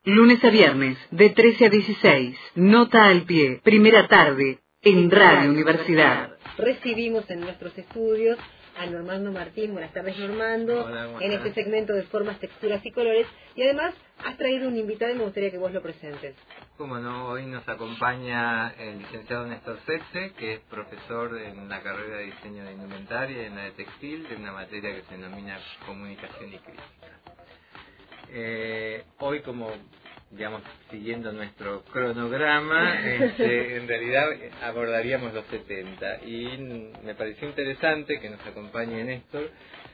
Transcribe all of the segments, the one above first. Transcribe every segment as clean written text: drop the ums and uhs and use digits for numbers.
Lunes a viernes, de 13 a 16. Nota al pie. Primera tarde, en Radio Universidad. Recibimos en nuestros estudios a Normando Martín. Buenas tardes, Normando. Hola, en este segmento de formas, texturas y colores. Y además has traído un invitado y me gustaría que vos lo presentes. Como no, hoy nos acompaña el licenciado Néstor Sexe, que es profesor en la carrera de diseño de indumentaria y en la de textil, de una materia que se denomina comunicación y crítica. Hoy, como digamos, siguiendo nuestro cronograma, en realidad abordaríamos los 70 y me pareció interesante que nos acompañe Néstor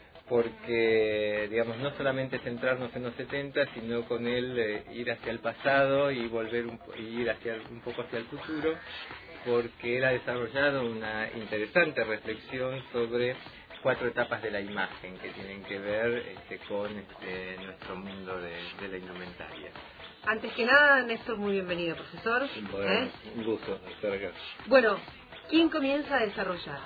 porque, digamos, no solamente centrarnos en los 70, sino con él ir hacia el pasado y volver ir hacia un poco hacia el futuro, porque él ha desarrollado una interesante reflexión sobre 4 etapas de la imagen que tienen que ver con nuestro mundo de la indumentaria. Antes que nada, Néstor, muy bienvenido, profesor. Bueno, un gusto estar acá. Bueno, ¿quién comienza a desarrollar?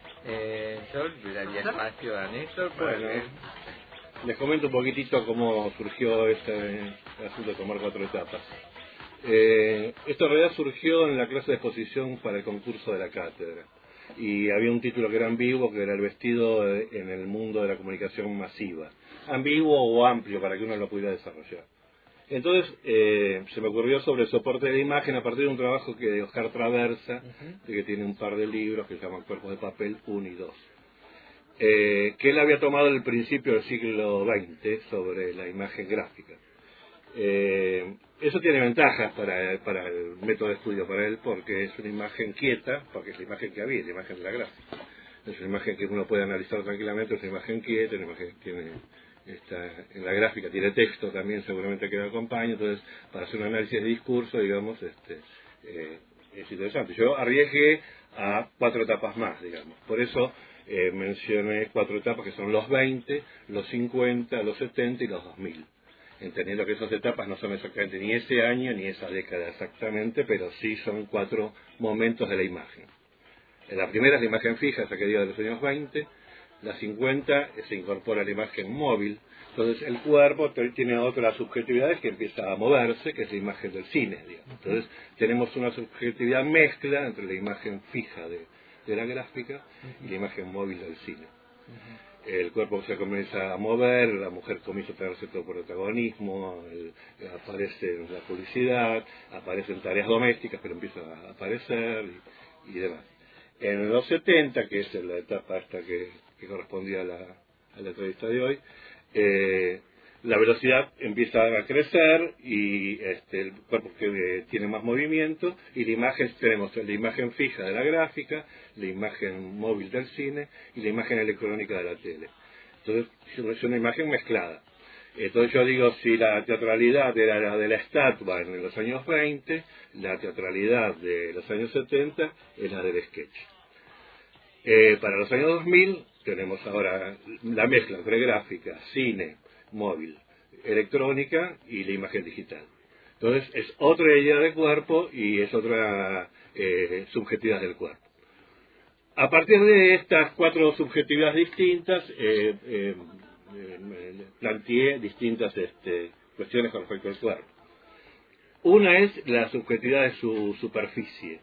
Yo le daría espacio a Néstor. Bueno, les comento un poquitito cómo surgió este asunto de tomar 4 etapas. Esto en realidad surgió en la clase de exposición para el concurso de la cátedra. Y había un título que era ambiguo, que era el vestido en el mundo de la comunicación masiva. Ambiguo o amplio para que uno lo pudiera desarrollar. Entonces se me ocurrió sobre el soporte de imagen a partir de un trabajo que de Oscar Traversa, que tiene un par de libros que se llaman Cuerpos de Papel 1 y 2. Que él había tomado el principio del siglo XX sobre la imagen gráfica. Eso tiene ventajas para el método de estudio para él, porque es una imagen quieta, porque es la imagen que había, la imagen de la gráfica. Es una imagen que uno puede analizar tranquilamente, es una imagen quieta, una imagen que tiene, en la gráfica tiene texto también seguramente que lo acompaña, entonces para hacer un análisis de discurso, digamos, es interesante. Yo arriesgué a 4 etapas más, digamos, por eso mencioné 4 etapas que son los 20, los 50, los 70 y los 2000. Entendiendo que esas etapas no son exactamente ni ese año ni esa década exactamente, pero sí son 4 momentos de la imagen. La primera es la imagen fija, esa que dio de los años 20, la 50 se incorpora la imagen móvil, entonces el cuerpo tiene otras subjetividades que empieza a moverse, que es la imagen del cine, digamos. Entonces tenemos una subjetividad mezcla entre la imagen fija de la gráfica y la imagen móvil del cine. El cuerpo se comienza a mover, la mujer comienza a tener cierto protagonismo, aparece en la publicidad, aparecen tareas domésticas, pero empieza a aparecer y demás. En los 70, que es la etapa esta que correspondía a la entrevista de hoy, la velocidad empieza a crecer y el cuerpo que tiene más movimiento, y la imagen, tenemos la imagen fija de la gráfica, la imagen móvil del cine y la imagen electrónica de la tele. Entonces es una imagen mezclada. Entonces yo digo, si la teatralidad era la de la estatua en los años 20, la teatralidad de los años 70 es la del sketch. Para los años 2000 tenemos ahora la mezcla entre gráfica, cine, móvil, electrónica y la imagen digital. Entonces es otra idea de cuerpo y es otra subjetividad del cuerpo. A partir de estas 4 subjetividades distintas, planteé distintas cuestiones con respecto al cuerpo. Una es la subjetividad de su superficie.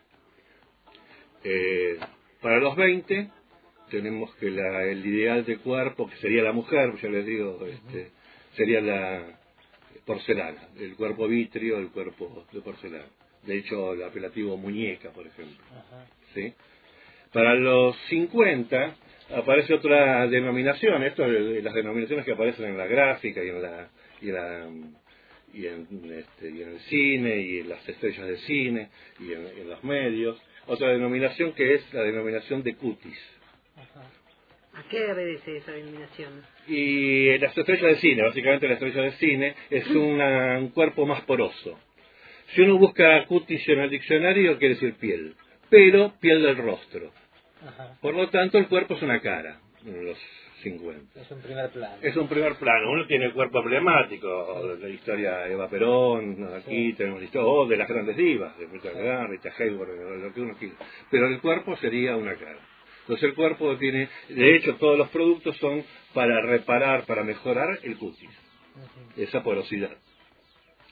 Para los 20 tenemos que el ideal de cuerpo, que sería la mujer, ya les digo, sería la porcelana, el cuerpo vitrio, el cuerpo de porcelana. De hecho, el apelativo muñeca, por ejemplo. ¿Sí? Para los 50 aparece otra denominación, esto es las denominaciones que aparecen en la gráfica y en el cine y en las estrellas de cine y en los medios. Otra denominación que es la denominación de cutis. ¿A qué obedece esa denominación? Y las estrellas de cine, básicamente la estrella de cine es un cuerpo más poroso. Si uno busca cutis en el diccionario, quiere decir piel, pero piel del rostro. Por lo tanto, el cuerpo es una cara en los 50. Es un primer plano. Es un primer plano. Uno tiene el cuerpo emblemático, la historia de Eva Perón, aquí tenemos la historia, de las grandes divas, de Rita Hayworth, lo que uno quiera. Pero el cuerpo sería una cara. Entonces el cuerpo tiene, de hecho todos los productos son para reparar, para mejorar el cutis, esa porosidad.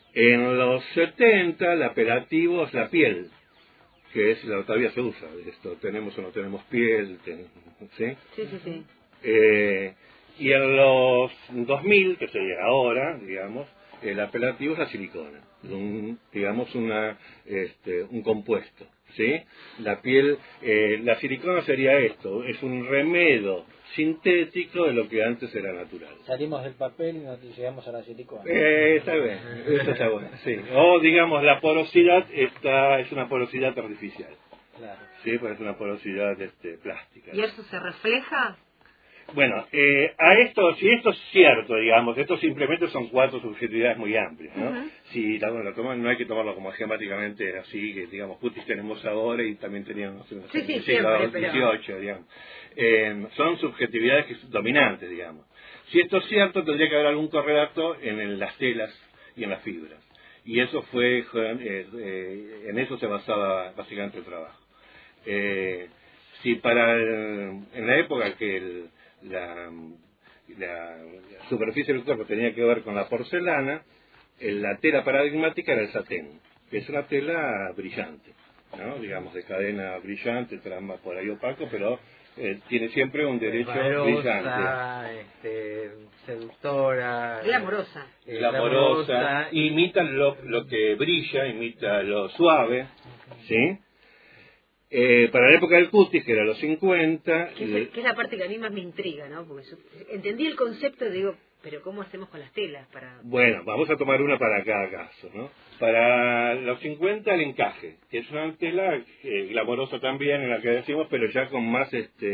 En los 70 el apelativo es la piel, que es todavía se usa esto, tenemos o no tenemos piel, ¿sí? Sí. Y en los 2000, que sería ahora, digamos, el apelativo es la silicona, digamos un compuesto, ¿sí? La piel, la silicona sería esto, es un remedio sintético de lo que antes era natural. Salimos del papel y nos llegamos a la silicona. Está bien, eso está bueno, sí. O digamos, la porosidad es una porosidad artificial. Claro. Sí, pues es una porosidad plástica. ¿Y eso se refleja? Bueno, a esto, si esto es cierto, digamos, esto simplemente son 4 subjetividades muy amplias, ¿no? Uh-huh. Si lo toman, no hay que tomarlo como esquemáticamente así, que digamos, Cutis tenemos ahora y también teníamos en el siglo XVIII, digamos. Son subjetividades dominantes, digamos. Si esto es cierto, tendría que haber algún correlato en las telas y en las fibras. Y eso fue, en eso se basaba básicamente el trabajo. Si en la época que la superficie del cuerpo tenía que ver con la porcelana, la tela paradigmática era el satén, que es una tela brillante, ¿no? Digamos, de cadena brillante, trama por ahí opaco, pero tiene siempre un derecho brillante. Seductora. Glamorosa. Imita lo que brilla, imita lo suave, ¿sí? Para la época del Cutis, que era los 50... Que es la parte que a mí más me intriga, ¿no? Porque entendí el concepto, digo, pero ¿cómo hacemos con las telas? Bueno, vamos a tomar una para cada caso, ¿no? Para los 50 el encaje, que es una tela glamorosa también, en la que decimos, pero ya con más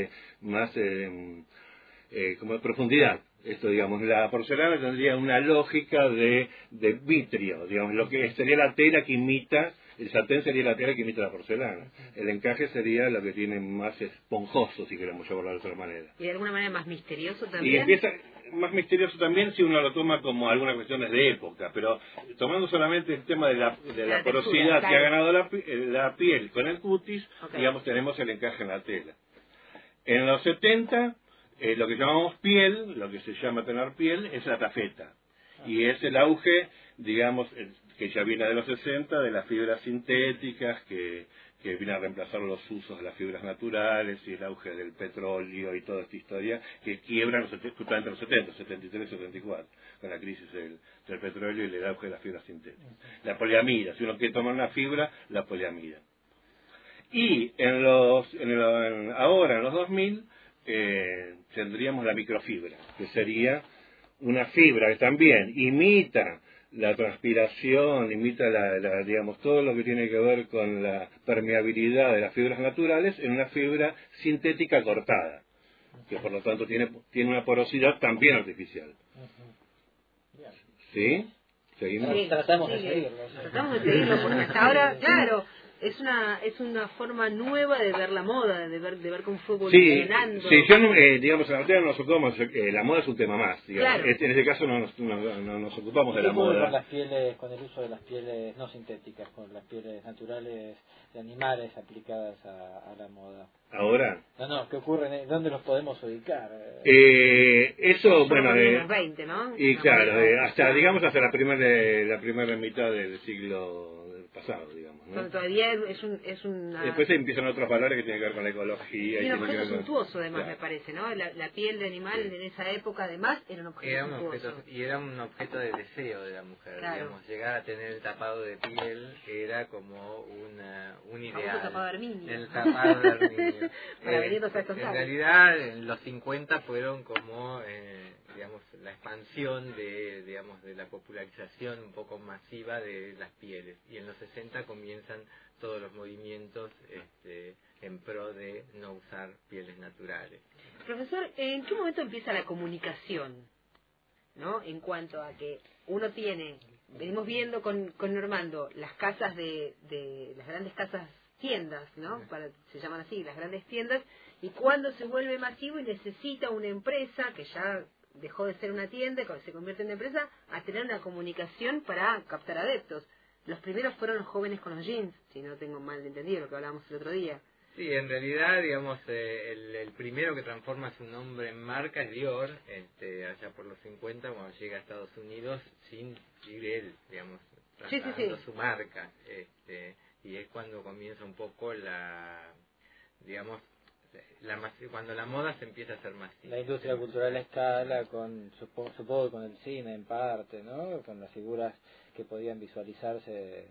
como profundidad. Esto, digamos, la porcelana tendría una lógica de vitrio, digamos, lo que sería la tela que imita. El satén sería la tela que imita la porcelana. El encaje sería lo que tiene más esponjoso, si queremos llamarlo de otra manera. ¿Y de alguna manera más misterioso también? Y empieza más misterioso también si uno lo toma como algunas cuestiones de época, pero tomando solamente el tema de la porosidad que ha ganado la piel con el cutis, digamos, tenemos el encaje en la tela. En los 70, lo que llamamos piel, lo que se llama tener piel, es la tafeta. Y es el auge, digamos, que ya viene de los 60, de las fibras sintéticas, que viene a reemplazar los usos de las fibras naturales, y el auge del petróleo y toda esta historia, que quiebra justamente los 70, 73, 74, con la crisis del petróleo y el auge de las fibras sintéticas. La poliamida, si uno quiere tomar una fibra, la poliamida. Y ahora, en los 2000, tendríamos la microfibra, que sería una fibra que también imita la transpiración, imita digamos, todo lo que tiene que ver con la permeabilidad de las fibras naturales en una fibra sintética cortada, que por lo tanto tiene una porosidad también artificial. ¿Sí? ¿Seguimos? Sí, tratamos de seguirlo. Tratamos de seguirlo, porque hasta ahora, claro, es una forma nueva de ver la moda, de ver cómo fue evolucionando. Sí, yo digamos, en la materia nos ocupamos, la moda es un tema más, digamos. Claro. En este caso no nos ocupamos de la moda. Con las pieles, con el uso de las pieles no sintéticas, con las pieles naturales de animales aplicadas a la moda. ¿Ahora? No, ¿qué ocurre? ¿Dónde los podemos ubicar? Eso, bueno... los 20, ¿no? Y claro, hasta la primera mitad del siglo pasado, digamos, ¿no? Pero todavía es una... Después empiezan otros valores que tienen que ver con la ecología. Y un objeto suntuoso, además, claro. Me parece, ¿no? La piel de animal en esa época, además, era un objeto suntuoso. Y era un objeto de deseo de la mujer, claro. Digamos. Llegar a tener el tapado de piel era como un ideal. El tapado de armiño. El tapado de armiño. En realidad, en los 50 fueron como... digamos, la expansión de la popularización un poco masiva de las pieles, y en los 60 comienzan todos los movimientos en pro de no usar pieles naturales. Profesor, ¿en qué momento empieza la comunicación? ¿No? En cuanto a que uno venimos viendo con Normando las casas las grandes casas tiendas, ¿no? Se llaman así, las grandes tiendas, y cuando se vuelve masivo y necesita una empresa que ya dejó de ser una tienda, se convierte en una empresa, a tener una comunicación para captar adeptos. Los primeros fueron los jóvenes con los jeans, si no tengo mal entendido lo que hablábamos el otro día. Sí, en realidad, digamos, el primero que transforma su nombre en marca es Dior, allá por los 50, cuando llega a Estados Unidos, sin ir él, digamos, Sí, trasladando su marca, y es cuando comienza un poco digamos, cuando la moda se empieza a hacer masiva. La industria cultural a escala, supongo con el cine en parte, ¿no? Con las figuras que podían visualizarse,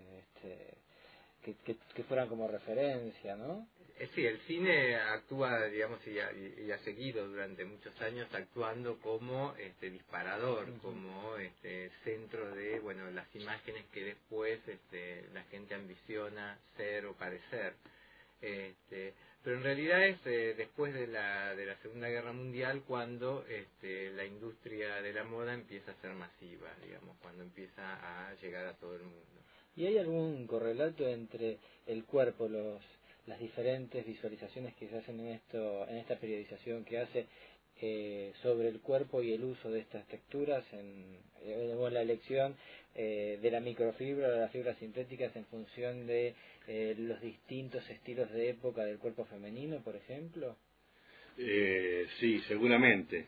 que fueran como referencia, ¿no? Sí, el cine actúa, digamos, y ha seguido durante muchos años actuando como disparador, como centro de, bueno, las imágenes que después la gente ambiciona ser o parecer. Pero en realidad es después de la Segunda Guerra Mundial cuando la industria de la moda empieza a ser masiva, digamos, cuando empieza a llegar a todo el mundo. ¿Y hay algún correlato entre el cuerpo, las diferentes visualizaciones que se hacen en esta periodización que hace sobre el cuerpo y el uso de estas texturas en la elección de la microfibra o de las fibras sintéticas en función de los distintos estilos de época del cuerpo femenino, por ejemplo? Sí, seguramente.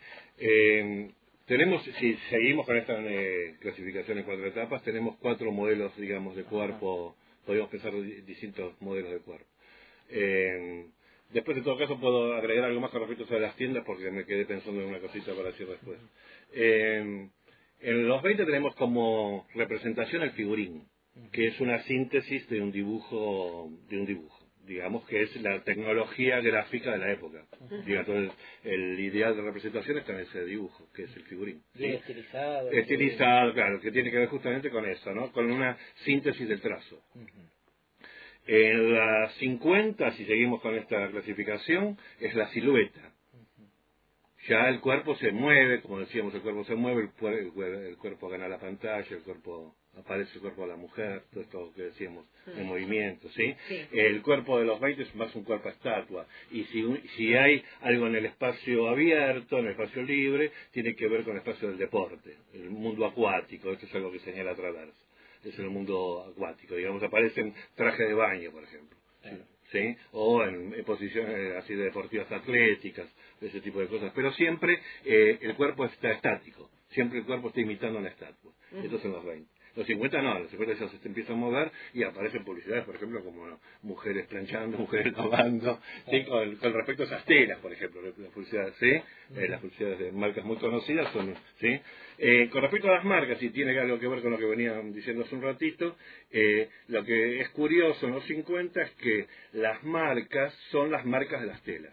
Si seguimos con esta clasificación en 4 etapas, tenemos 4 modelos, digamos, de cuerpo. Podemos pensar distintos modelos de cuerpo. Después, en todo caso, puedo agregar algo más con respecto a las tiendas, porque me quedé pensando en una cosita para decir después. En los 20 tenemos como representación el figurín, que es una síntesis de un dibujo, digamos que es la tecnología gráfica de la época. Entonces, el ideal de representación está en ese dibujo, que es el figurín. ¿Sí? Estilizado. Estilizado, claro, que tiene que ver justamente con eso, ¿no? Con una síntesis del trazo. En las 50, si seguimos con esta clasificación, es la silueta. Ya el cuerpo se mueve, como decíamos, el cuerpo se mueve, el cuerpo gana la pantalla, aparece el cuerpo de la mujer, todo esto que decíamos, en movimiento, ¿sí? El cuerpo de los 20 es más un cuerpo estatua, y si hay algo en el espacio abierto, en el espacio libre, tiene que ver con el espacio del deporte, el mundo acuático, esto es algo que señala Travers, es el mundo acuático, digamos, aparecen trajes de baño, por ejemplo. ¿Sí? O en posiciones así de deportivas atléticas, ese tipo de cosas, pero siempre el cuerpo está estático, siempre el cuerpo está imitando una estatua. Esto es en los 20. Los 50 no, los 50 ya se empieza a mover y aparecen publicidades, por ejemplo, como mujeres planchando, mujeres lavando, ¿sí? con respecto a esas telas, por ejemplo, las publicidades, ¿sí? Las publicidades de marcas muy conocidas son, ¿sí? Con respecto a las marcas, y tiene algo que ver con lo que venían diciendo hace un ratito, lo que es curioso en los 50 es que las marcas son las marcas de las telas.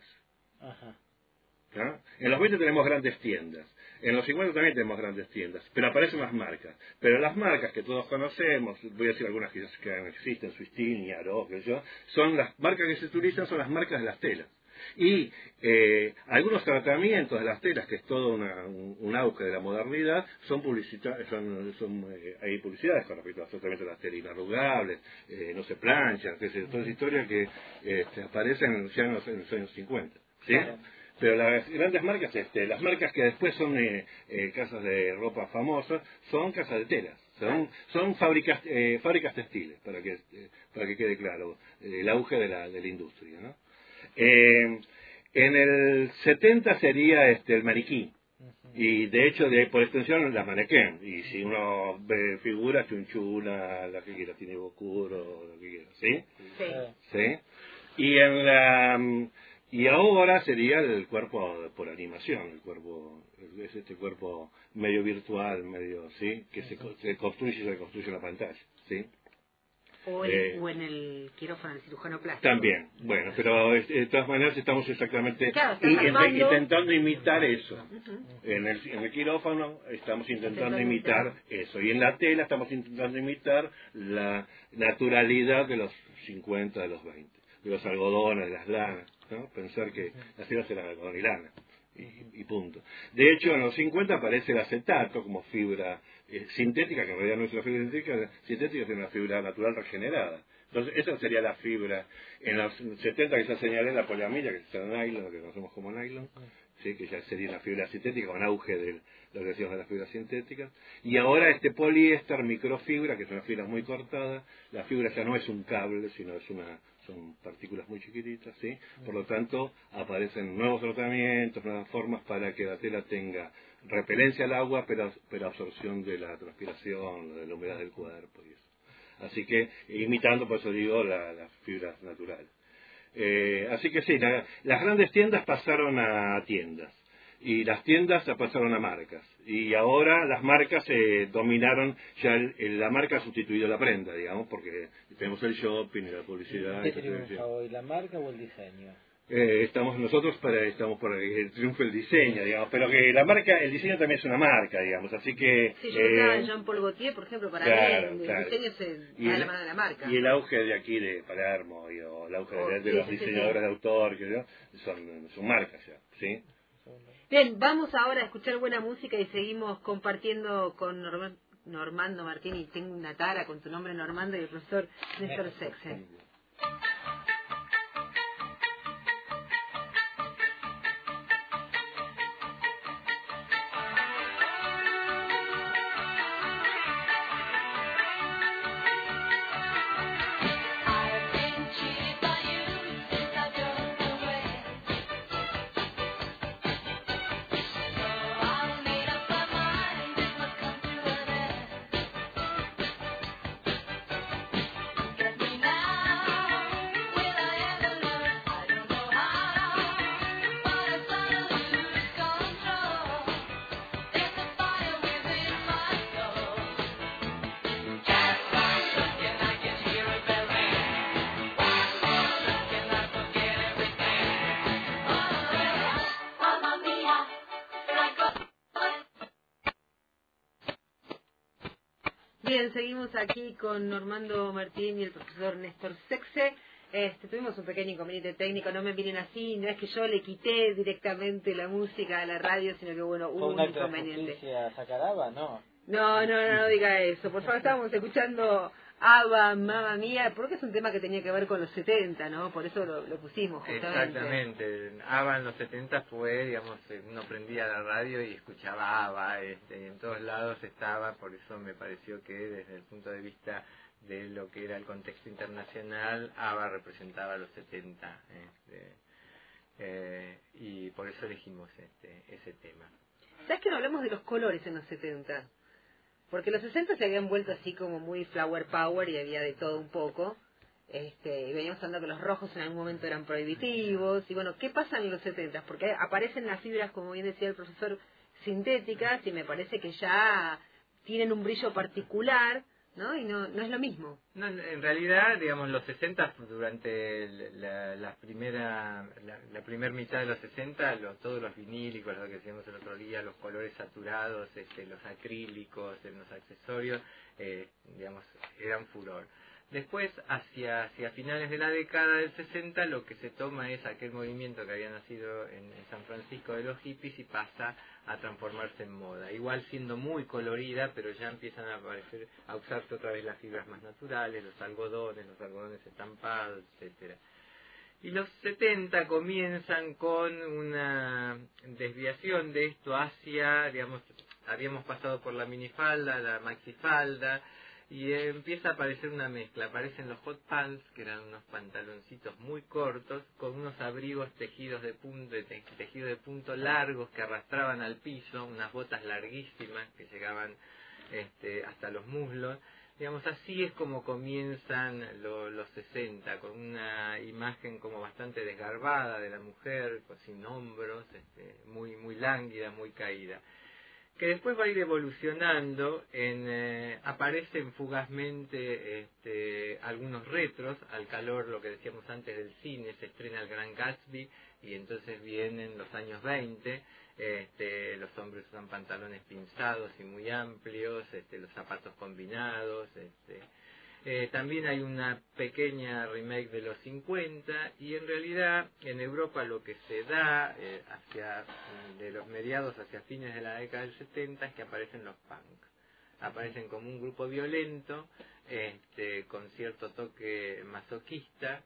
¿Ah? En los 20 tenemos grandes tiendas, en los 50 también tenemos grandes tiendas, pero aparecen las marcas. Pero las marcas que todos conocemos, voy a decir algunas que existen, Swistin y Aro, son las marcas que se utilizan, son las marcas de las telas. Y algunos tratamientos de las telas, que es todo un auge de la modernidad, hay publicidades con respecto a los tratamientos de las telas inarrugables, no se planchan, toda esa historia que aparecen ya en los años 50. ¿Sí? Claro. Pero las grandes marcas, las marcas que después son casas de ropa famosas, son casas de telas, son fábricas textiles, para que quede claro, el auge de la industria, ¿no? En el 70 sería el maniquí, y de hecho, por extensión, la mannequin, y si uno ve figuras, chunchuna, la que quiera, tiene oscuro, lo que quiera, ¿sí? Sí. Y ahora sería el cuerpo por animación, es este cuerpo medio virtual, medio, ¿sí? Que se construye y se reconstruye en la pantalla, ¿sí? O en el quirófano, el cirujano plástico. También, bueno, pero de todas maneras estamos exactamente claro, intentando imitar eso. En el quirófano estamos intentando imitar eso, y en la tela estamos intentando imitar la naturalidad de los 50, de los 20, de los algodones, de las lanas, ¿no? Pensar que las telas eran algodón y lana. Y punto. De hecho, en los 50 aparece el acetato como fibra sintética, que en realidad no es una fibra sintética, es una fibra natural regenerada. Entonces, esa sería la fibra. En los 70, que ya señalé, la poliamida, que es el nylon, lo que conocemos como nylon, ¿sí? Que ya sería una fibra sintética, un auge de lo que decíamos de las fibras sintéticas. Y ahora poliéster, microfibra, que es una fibra muy cortada. La fibra ya no es un cable, sino son partículas muy chiquititas, ¿sí? Por lo tanto, aparecen nuevos tratamientos, nuevas formas para que la tela tenga repelencia al agua, pero absorción de la transpiración, de la humedad del cuerpo y eso. Así que, imitando, por eso digo, las fibras naturales. Así que sí, las grandes tiendas pasaron a tiendas. Y las tiendas pasaron a marcas. Y ahora las marcas dominaron, ya la marca ha sustituido la prenda, digamos, porque tenemos el shopping y la publicidad. ¿Qué triunfa hoy, la marca o el diseño? Estamos para que triunfe el diseño, digamos, pero que la marca, el diseño también es una marca, digamos, así que... Sí, yo pensaba en Jean Paul Gaultier, por ejemplo, para mí el diseño se da la mano de la marca. Y el auge de aquí de Palermo, o el auge de los diseñadores de autor, que son marcas ya, ¿sí? Bien, vamos ahora a escuchar buena música y seguimos compartiendo con Normando Martini. Tengo una tara con tu nombre, Normando, y el profesor Néstor Sexe. Bien, seguimos aquí con Normando Martín y el profesor Néstor Sexe. Tuvimos un pequeño inconveniente técnico, no me miren así, no es que yo le quité directamente la música a la radio, sino que bueno, hubo un inconveniente. ¿Sacaraba? No. No diga eso, por favor, estábamos escuchando ABBA, Mamma Mía, porque es un tema que tenía que ver con los 70, ¿no? Por eso lo pusimos justamente. Exactamente, ABBA en los 70 fue, digamos, uno prendía la radio y escuchaba ABBA, en todos lados estaba, por eso me pareció que desde el punto de vista de lo que era el contexto internacional, ABBA representaba los 70, y por eso elegimos ese tema. ¿Sabes que no hablamos de los colores en los 70? Porque los 60 se habían vuelto así como muy flower power y había de todo un poco. Y veníamos hablando que los rojos en algún momento eran prohibitivos. Y bueno, ¿qué pasa en los 70? Porque aparecen las fibras, como bien decía el profesor, sintéticas, y me parece que ya tienen un brillo particular, ¿no? Y no es lo mismo. No, en realidad, digamos, los 60, durante la primera mitad de los 60, todos los vinílicos, lo que decíamos el otro día, los colores saturados, los acrílicos, los accesorios, digamos, eran furor. Después, hacia finales de la década del 60, lo que se toma es aquel movimiento que había nacido en San Francisco de los hippies y pasa a transformarse en moda. Igual siendo muy colorida, pero ya empiezan a usarse otra vez las fibras más naturales, los algodones estampados, etcétera. Y los 70 comienzan con una desviación de esto hacia, digamos, habíamos pasado por la minifalda, la maxifalda, y empieza a aparecer una mezcla. Aparecen los hot pants, que eran unos pantaloncitos muy cortos, con unos abrigos tejido de punto largos que arrastraban al piso, unas botas larguísimas que llegaban hasta los muslos. Digamos, así es como comienzan los 60, con una imagen como bastante desgarbada de la mujer, sin hombros, muy lánguida, muy caída. Que después va a ir evolucionando, aparecen fugazmente algunos retros, al calor, lo que decíamos antes del cine, se estrena el Gran Gatsby, y entonces vienen los años 20, los hombres usan pantalones pinzados y muy amplios, los zapatos combinados, también hay una pequeña remake de los 50, y en realidad en Europa lo que se da de los mediados hacia fines de la década del 70 es que aparecen los punk. Aparecen como un grupo violento, con cierto toque masoquista,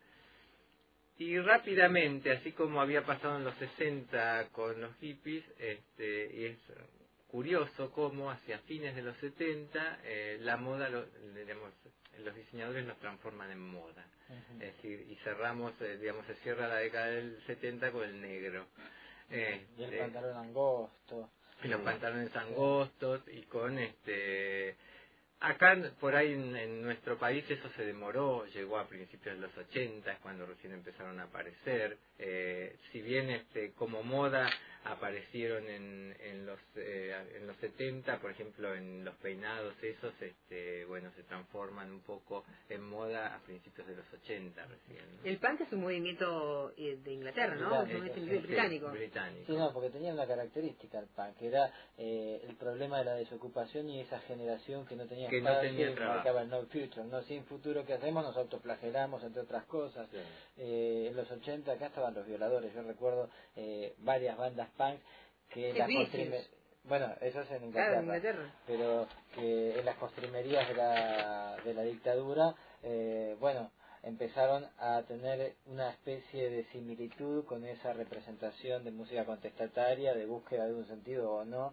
y rápidamente, así como había pasado en los 60 con los hippies, y es curioso cómo hacia fines de los 70 la moda, los diseñadores nos transforman en moda. Uh-huh. Es decir, y cerramos, se cierra la década del 70 con el negro. Y el pantalón angosto. Y los pantalones angostos, y con Acá, por ahí en nuestro país, eso se demoró, llegó a principios de los 80, es cuando recién empezaron a aparecer. Si bien como moda aparecieron en los 70, por ejemplo, en los peinados esos, bueno, se transforman un poco en moda a principios de los 80 recién, ¿no? El punk es un movimiento de Inglaterra, ¿no? Un movimiento británico. Sí, no, porque tenían una característica el punk, que era el problema de la desocupación y esa generación que no tenía Que espacio, no tenía y trabajo. marcaba el no future, no sin futuro, ¿qué hacemos? Nos autoflagelamos, entre otras cosas. Sí. En los 80 acá estaban los Violadores, yo recuerdo varias bandas punk que Sí, las Vicious. bueno, eso es en Claro, Inglaterra, en Inglaterra. pero que en las postrimerías de la dictadura, bueno, empezaron a tener una especie de similitud con esa representación de música contestataria, de búsqueda de un sentido o no,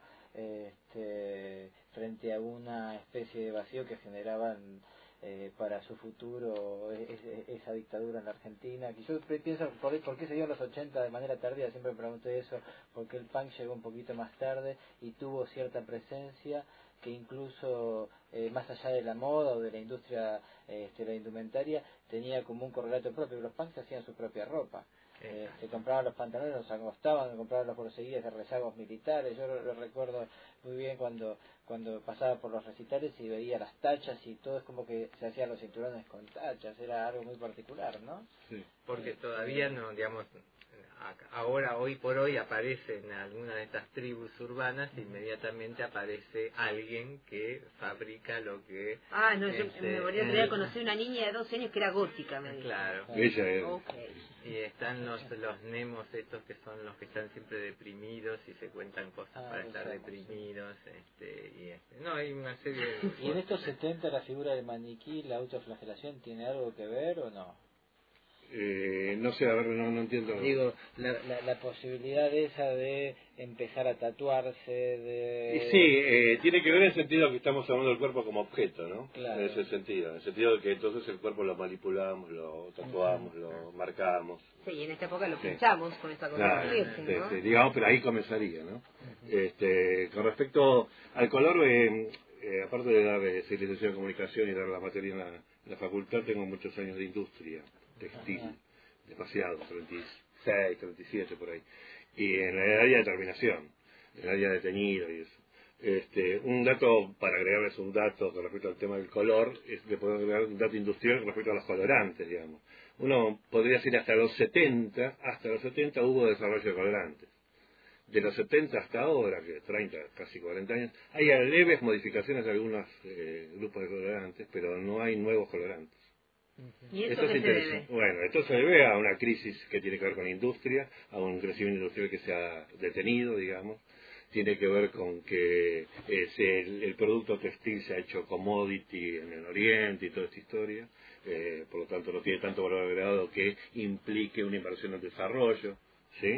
frente a una especie de vacío que generaban para su futuro esa dictadura en la Argentina. Que yo pienso, ¿por qué se dio en los 80 de manera tardía? Siempre me pregunté eso, porque el punk llegó un poquito más tarde y tuvo cierta presencia que incluso más allá de la moda o de la industria, la indumentaria, tenía como un correlato propio. Los punks hacían su propia ropa. Se compraban los pantalones, los agostaban, compraban los borseguíes de rezagos militares. Yo lo recuerdo muy bien cuando pasaba por los recitales y veía las tachas y todo, es como que se hacían los cinturones con tachas, era algo muy particular, ¿no? Sí. Porque todavía no, digamos, ahora, hoy por hoy, aparece en alguna de estas tribus urbanas, inmediatamente aparece alguien que fabrica lo que... Ah, no, yo me volví a conocer una niña de 12 años que era gótica, me dijo. Claro. Ella es. Okay. Y están los nemos estos que son los que están siempre deprimidos y se cuentan cosas para estar deprimidos, no, hay una serie de... ¿Y en estos 70 la figura del maniquí, la autoflagelación, tiene algo que ver o no? No sé, a ver, no entiendo. Digo, la posibilidad esa de empezar a tatuarse, Y sí, tiene que ver en el sentido que estamos hablando del cuerpo como objeto, ¿no? Claro. En ese sentido, en el sentido de que entonces el cuerpo lo manipulamos, lo tatuamos, lo marcamos. Sí, y en esta época lo pinchamos con esta cosa Claro, de piercing, ¿no? sí, digamos, pero ahí comenzaría, ¿no? Con respecto al color, aparte de dar civilización de comunicación y dar la materia en la facultad, tengo muchos años de industria textil, demasiado, 36, 37 por ahí, y en el área de terminación, en el área de teñido y eso. Un dato, para agregarles un dato con respecto al tema del color, le podemos agregar un dato industrial con respecto a los colorantes, digamos. Uno podría decir hasta los 70 hubo desarrollo de colorantes. De los 70 hasta ahora, que 30, casi 40 años, hay leves modificaciones de algunos grupos de colorantes, pero no hay nuevos colorantes. ¿Y eso Esto es qué se debe? interesante. Bueno, esto se debe a una crisis que tiene que ver con la industria, a un crecimiento industrial que se ha detenido, digamos. Tiene que ver con que el producto textil se ha hecho commodity en el Oriente y toda esta historia. Por lo tanto, no tiene tanto valor agregado que implique una inversión en desarrollo. ¿Sí?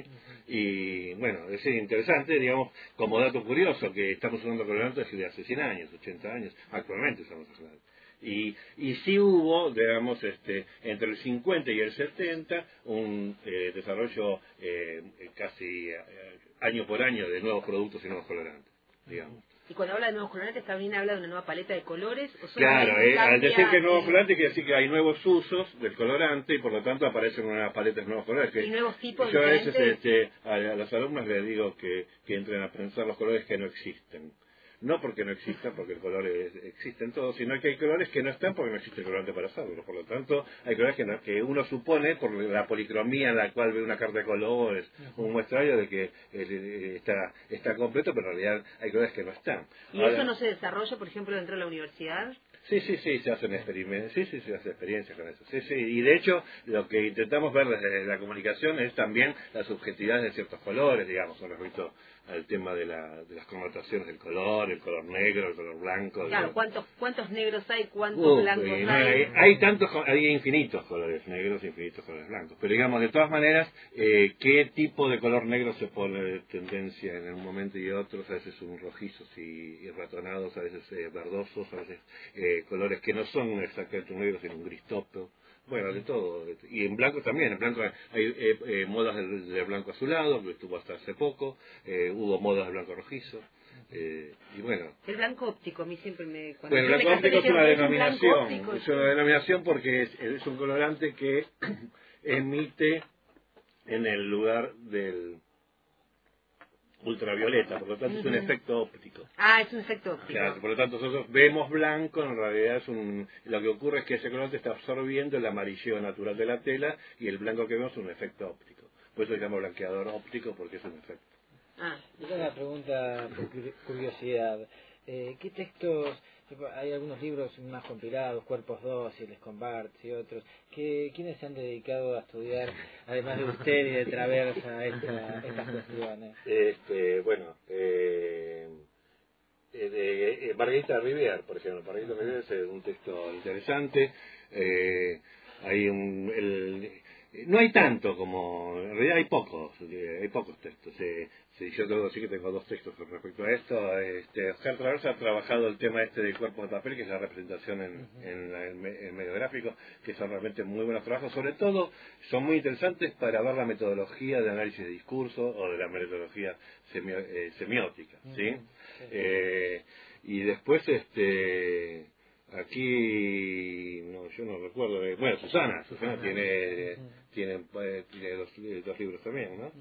Y bueno, es interesante, digamos, como dato curioso, que estamos usando colorantes desde hace 100 años, 80 años, actualmente estamos usando. Y sí hubo, digamos, entre el 50 y el 70, un desarrollo casi año por año de nuevos productos y nuevos colorantes, digamos. Y cuando habla de nuevos colorantes, ¿también habla de una nueva paleta de colores? ¿O Claro, solamente al cambia decir que nuevos colorantes quiere decir que hay nuevos usos del colorante y por lo tanto aparecen unas paletas de nuevos colores. y nuevos tipos Yo a diferentes? veces a los alumnos les digo que entren a pensar los colores que no existen. No porque no existan, porque el color existe en todo, sino que hay colores que no están porque no existe el colorante para hacerlo. Por lo tanto, hay colores que uno supone, por la policromía en la cual ve una carta de colores, un muestrario de que está completo, pero en realidad hay colores que no están. ¿Y eso no se desarrolla, por ejemplo, dentro de la universidad? Sí, se hacen experimentos, se hace experiencias con eso. Y de hecho, lo que intentamos ver desde la comunicación es también la subjetividad de ciertos colores, digamos, con respecto al tema de las connotaciones del color, el color negro, el color blanco. Claro, ¿cuántos negros hay? ¿Cuántos blancos hay? Hay infinitos colores negros, infinitos colores blancos. Pero digamos, de todas maneras, ¿qué tipo de color negro se pone de tendencia en un momento y otros? A veces son rojizos y ratonados, a veces verdosos, a veces colores que no son exactamente un negro, sino un gris topo. Bueno, de todo. Y en blanco también. En blanco hay modas de blanco azulado, que estuvo hasta hace poco. hubo modas de blanco rojizo. Y bueno, el blanco óptico a mí siempre me... Bueno, el blanco óptico es una denominación, es una denominación porque es un colorante que emite en el lugar del ultravioleta, por lo tanto es un efecto óptico. Ah, es un efecto óptico. Claro, por lo tanto nosotros vemos blanco, en realidad lo que ocurre es que ese colorante está absorbiendo el amarillo natural de la tela y el blanco que vemos es un efecto óptico. Por eso se llama blanqueador óptico, porque es un efecto. Yo tengo una pregunta por curiosidad. ¿Qué textos, hay algunos libros más compilados, Cuerpos 2 y el Escombarts y otros, ¿quiénes se han dedicado a estudiar, además de usted y de Traversa, estas cuestiones? Bueno, Margarita Rivière, por ejemplo. Margarita Rivière es un texto interesante. No hay tanto como... En realidad hay pocos textos. Yo tengo que decir que tengo 2 textos con respecto a esto. Oscar Traversa ha trabajado el tema de cuerpos de papel, que es la representación en el medio gráfico, que son realmente muy buenos trabajos. Sobre todo, son muy interesantes para ver la metodología de análisis de discurso o de la metodología semiótica, ¿sí? Y después, aquí, yo no recuerdo, bueno, Susana tiene 2 libros también, ¿no?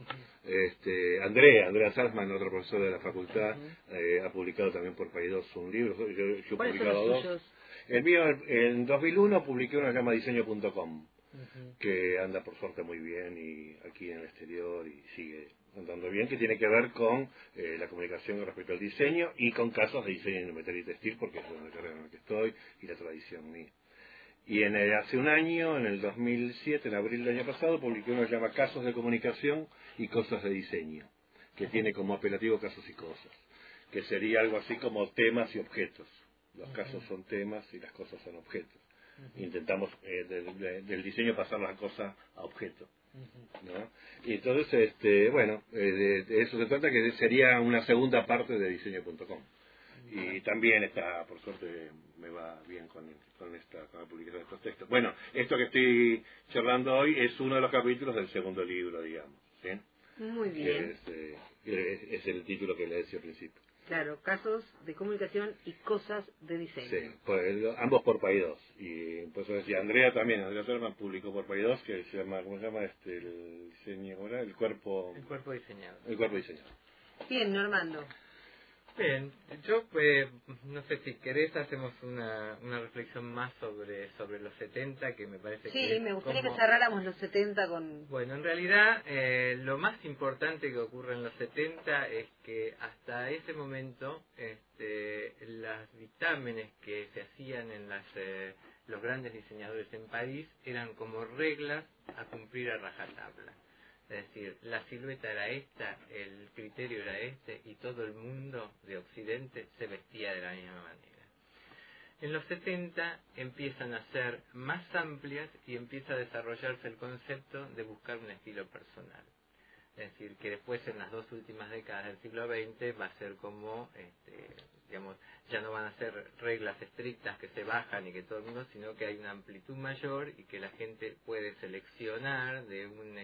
Andrea Salzman, otro profesor de la facultad, ha publicado también por Paidós un libro. Yo he publicado 2. El mío, en 2001 publiqué uno que se llama diseño.com, que anda por suerte muy bien y aquí en el exterior y sigue andando bien, que tiene que ver con la comunicación respecto al diseño y con casos de diseño industrial y textil, porque es una carrera en la que estoy y la tradición mía. Y hace un año, en el 2007, en abril del año pasado, publiqué uno que se llama Casos de comunicación y cosas de diseño, que tiene como apelativo casos y cosas, que sería algo así como temas y objetos. Los casos son temas y las cosas son objetos. Intentamos del diseño pasar la cosa a objeto, ¿no? Y entonces, de eso se trata, que sería una segunda parte de diseño.com. Y también está, por suerte, me va bien con la publicación de estos textos. Bueno, esto que estoy charlando hoy es uno de los capítulos del segundo libro, digamos, ¿sí? Muy bien. Que es el título que le decía al principio. Claro, casos de comunicación y cosas de diseño. Sí, ambos por Paidós. Y pues decía, Andrea Salman publicó por Paidós, que se llama, ¿cómo se llama? El diseño, ¿cómo era? El cuerpo diseñado. Bien, Normando. Bien, yo no sé si querés hacemos una reflexión más sobre los 70, que me parece que... Sí, me gustaría que cerráramos los 70 con... Bueno, en realidad lo más importante que ocurre en los 70 es que hasta ese momento los dictámenes que se hacían en los grandes diseñadores en París eran como reglas a cumplir a rajatabla. Es decir, la silueta era esta, el criterio era este, y todo el mundo de Occidente se vestía de la misma manera. En los 70 empiezan a ser más amplias y empieza a desarrollarse el concepto de buscar un estilo personal. Es decir, que después en las 2 últimas décadas del siglo XX va a ser como, ya no van a ser reglas estrictas que se bajan y que todo el mundo, sino que hay una amplitud mayor y que la gente puede seleccionar de un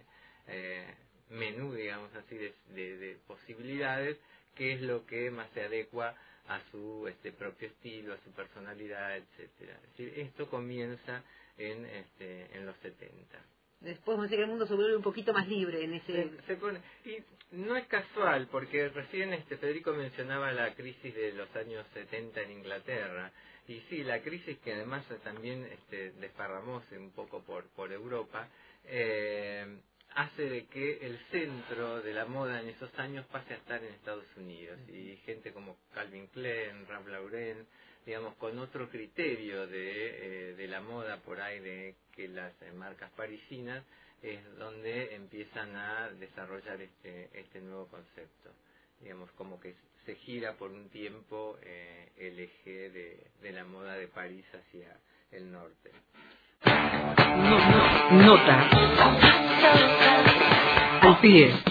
menú, digamos así, de posibilidades, que es lo que más se adecua a su propio estilo, a su personalidad, etcétera. Es decir, esto comienza en los 70. Después vamos a decir que el mundo se vuelve un poquito más libre en ese... Y no es casual, porque recién Federico mencionaba la crisis de los años 70 en Inglaterra. Y sí, la crisis que además también desparramóse un poco por Europa, hace de que el centro de la moda en esos años pase a estar en Estados Unidos. Y gente como Calvin Klein, Ralph Lauren, digamos, con otro criterio de la moda por ahí de que las marcas parisinas, es donde empiezan a desarrollar este nuevo concepto. Digamos, como que se gira por un tiempo el eje de la moda de París hacia el norte. Nota al pie.